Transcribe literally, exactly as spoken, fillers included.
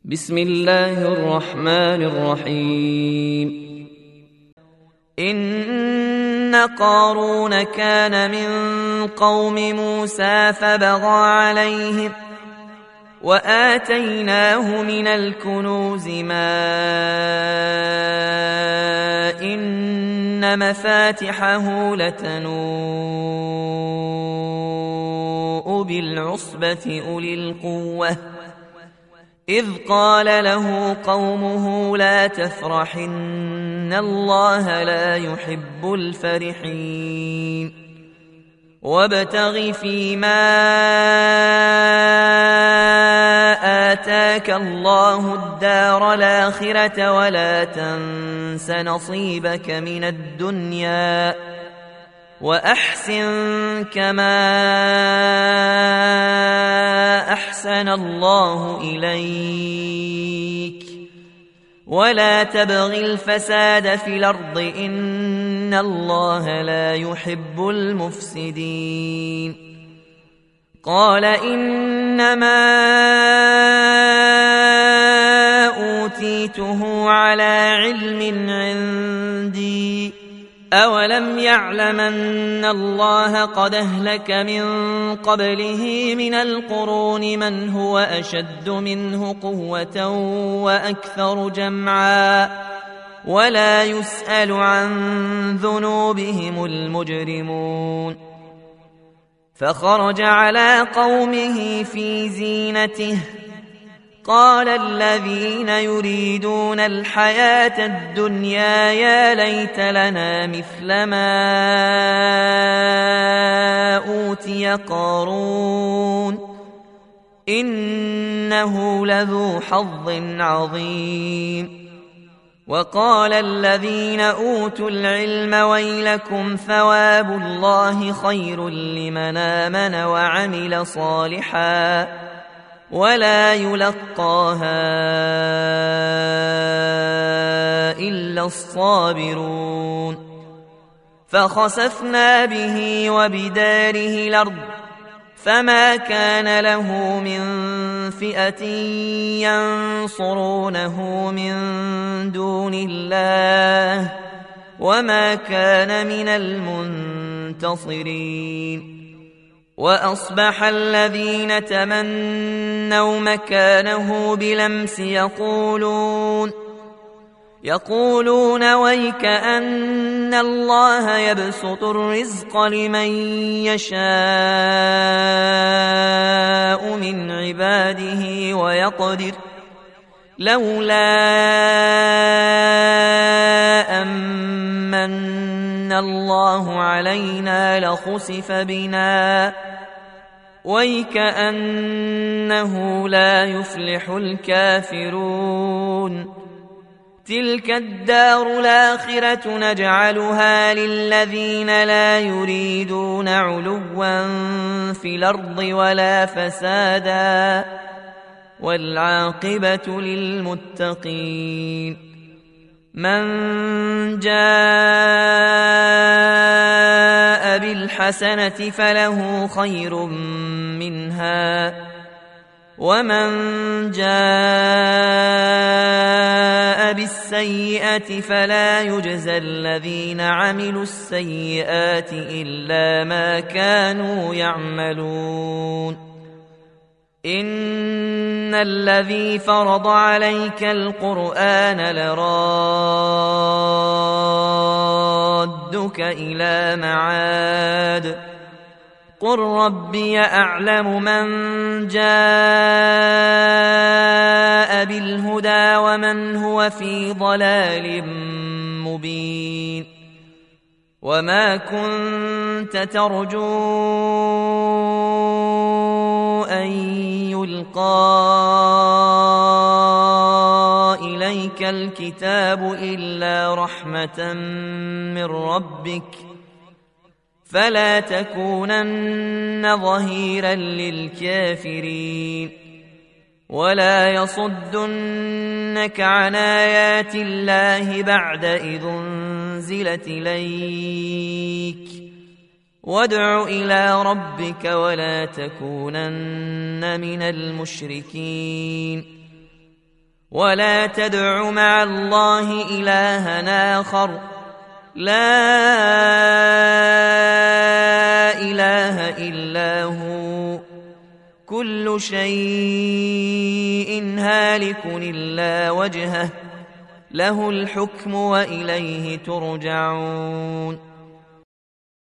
بسم الله الرحمن الرحيم. إن قارون كان من قوم موسى فبغى عليهم وآتيناه من الكنوز ما إن مفاتحه لتنوء بالعصبة أولي القوة إذ قال له قومه لا تفرح إن الله لا يحب الفرحين وابتغ فيما آتاك الله الدار الآخرة ولا تنس نصيبك من الدنيا وأحسن كما أحسن الله إليك ولا تبغ الفساد في الأرض إن الله لا يحب المفسدين. قال إنما أوتيته على علم عندي أولم يعلم أن الله قد أهلك من قبله من القرون من هو أشد منه قوة وأكثر جمعا ولا يسأل عن ذنوبهم المجرمون. فخرج على قومه في زينته قال الذين يريدون الحياة الدنيا يا ليت لنا مثل ما أوتي قارون إنه لذو حظ عظيم. وقال الذين أوتوا العلم ويلكم ثواب الله خير لمن آمن وعمل صالحا ولا يلقاها إلا الصابرون. فخسفنا به وبداره الأرض فما كان له من فئة ينصرونه من دون الله وما كان من المنتصرين. وأصبح الذين تمنوا مكانه بلمس يقولون يقولون ويك أن الله يبسط الرزق لمن يشاء من عباده ويقدر لولا أمن الله علينا لخسف بنا ويكأنه لا يفلح الكافرون. تلك الدار الآخرة نجعلها للذين لا يريدون علوا في الأرض ولا فسادا والعاقبة للمتقين. من جاء بالحسنة فله خير منها ومن جاء بالسيئة فلا يجزى الذين عملوا السيئات إلا ما كانوا يعملون. إن الذي فرض عليك القرآن لرادك إلى معاد قل ربي أعلم من جاء بالهدى ومن هو في ضلال مبين. وما كنت ترجو أن يلقى إليك الكتاب إلا رحمة من ربك فلا تكونن ظهيرا للكافرين ولا يصدنك عن آيات الله بعد إذ أنزلت إليك وادع إلى ربك ولا تكونن من المشركين ولا تدع مع الله إلها آخر لا إله إلا هو كل شيء هالك إلا وجهه له الحكم وإليه ترجعون